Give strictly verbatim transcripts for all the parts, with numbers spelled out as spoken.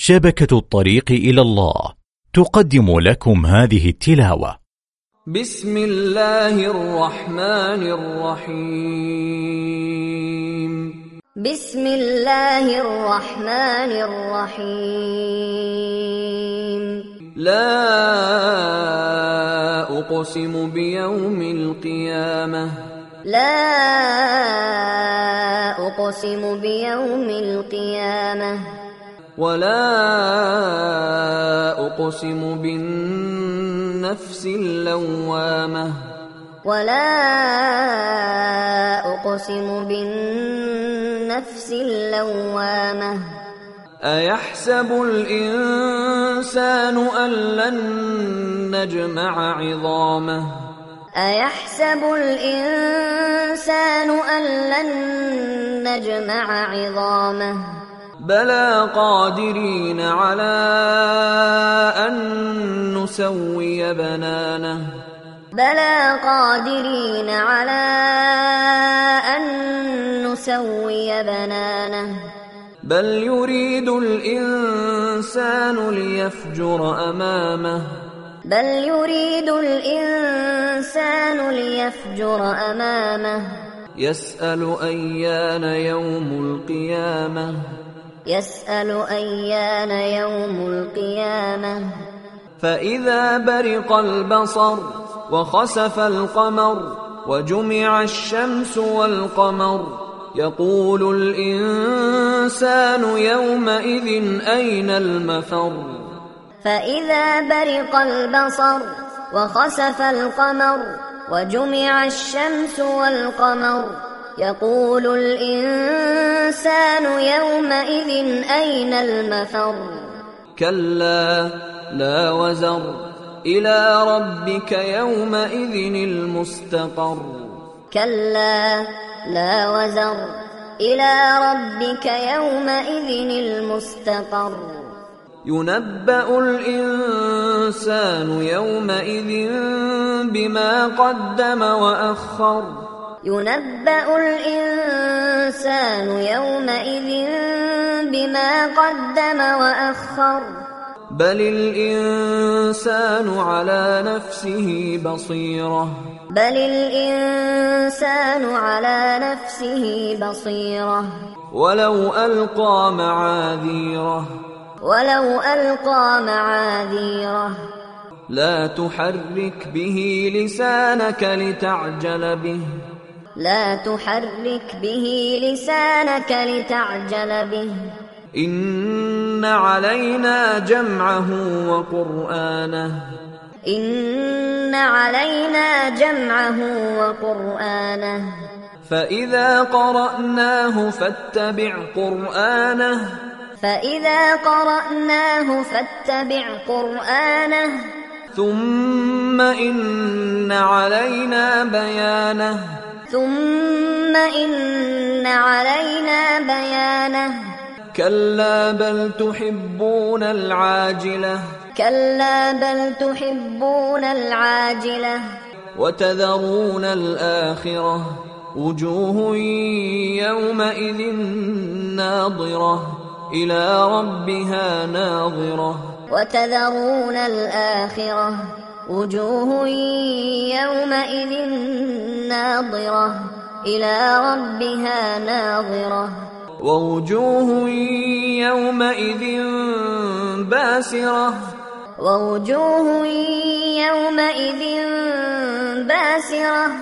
شبكة الطريق إلى الله تقدم لكم هذه التلاوة. بسم الله الرحمن الرحيم. بسم الله الرحمن الرحيم. لا أقسم بيوم القيامة. لا أقسم بيوم القيامة. ولا أقسم بالنفس اللوامة. ولا أقسم بالنفس اللوامة. أيحسب الإنسان أن لن نجمع عظامه. أيحسب الإنسان أن لن نجمع عظامه. بلى قادرين على أن نسوي بنانه. بلى قادرين على أن نسوي بنانه. بل يريد الإنسان ليفجر أمامه. بل يريد الإنسان ليفجر أمامه. يسأل أيان يوم القيامة. يسأل أيان يوم القيامة. فإذا برق البصر وخسف القمر وجمع الشمس والقمر يقول الإنسان يومئذ أين المفر. فإذا برق البصر وخسف القمر وجمع الشمس والقمر يقول الإنسان يومئذ أين المفر. كلا لا وزر إلى ربك يومئذ المستقر. كلا لا وزر إلى ربك يومئذ المستقر. ينبأ الإنسان يومئذ بما قدم وأخر. ينبأ الإنسان يومئذ بما قدم وأخر. بل الإنسان على نفسه بصيرة. بل الإنسان على نفسه بصيرة. ولو ألقى معاذيره. ولو ألقى معاذيره. لا تحرك به لسانك لتعجل به. لا تحرك به لسانك لتعجل به. إن علينا جمعه وقرآنه. إن علينا جمعه وقرآنه. فإذا قرأناه فاتبع قرآنه. فإذا قرأناه فاتبع قرآنه. ثم إن علينا بيانه. ثم إن علينا بيانه. كلا بل تحبون العاجلة. كلا بل تحبون العاجلة. وتذرون الآخرة. وجوه يومئذ ناظرة إلى ربها ناظرة. وتذرون الآخرة. وجوه يومئذ ناظرة إلى ربها ناظرة. ووجوه يومئذ باسرة. ووجوه يومئذ باسرة.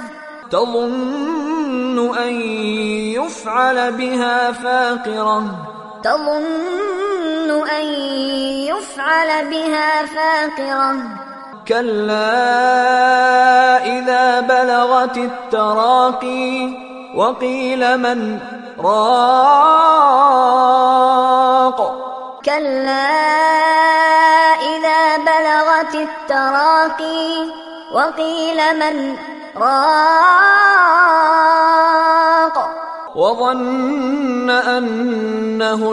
تظن أن يفعل بها فاقرة. تظن أن يفعل بها فاقرة. كلا إذا بلغت التراقي وقيل من راق. كلا إذا بلغت التراقي وقيل من راق. وظن أنه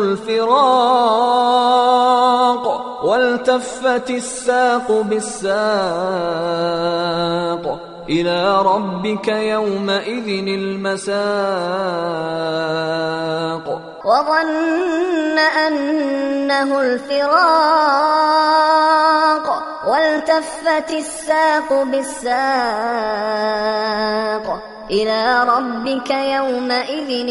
الفراق والتفت الساق بالساق إلى ربك يومئذ المساق وظن أنه الفراق والتفت الساق بالساق إلى ربك يومئذ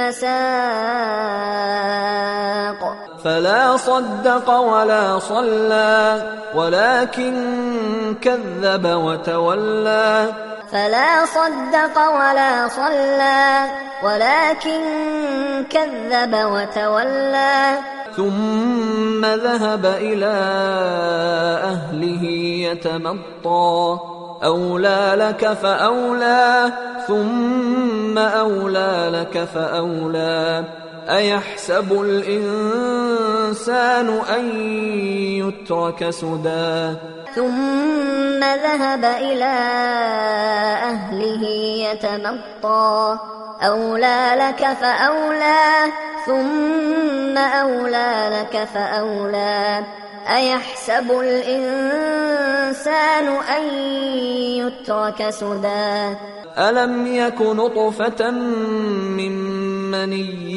المساق فلا صدق ولا صلى ولكن كذب وتولى فلا صدق ولا صلى ولكن كذب وتولى ثم ذهب إلى أهله يتمطى أولى لك فأولى ثم أولى لك فأولى أيحسب الإنسان أن يترك سدى ثم ذهب إلى أهله يتمطى أولى لك فأولى ثم أولى لك فأولى أيحسب الإنسان أن يترك سدى ألم يك نطفة من مني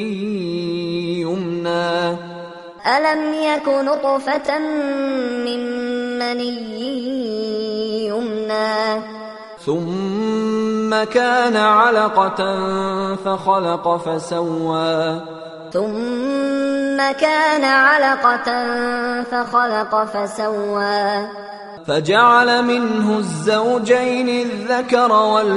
يمنى ألم يك نطفة من مني يمنى ثم كان علقة فخلق فسوى ثم كان علقة فخلق فسوى فجعل منه الزوجين الذكر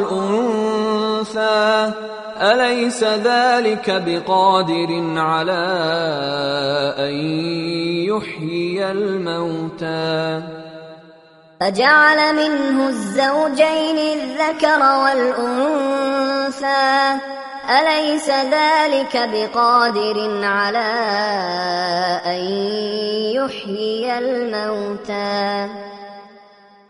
والأنثى أليس ذلك بقادر على أن يحيي الموتى فجعل منه الزوجين الذكر والأنثى أليس ذلك بقادر على أن يحيي الموتى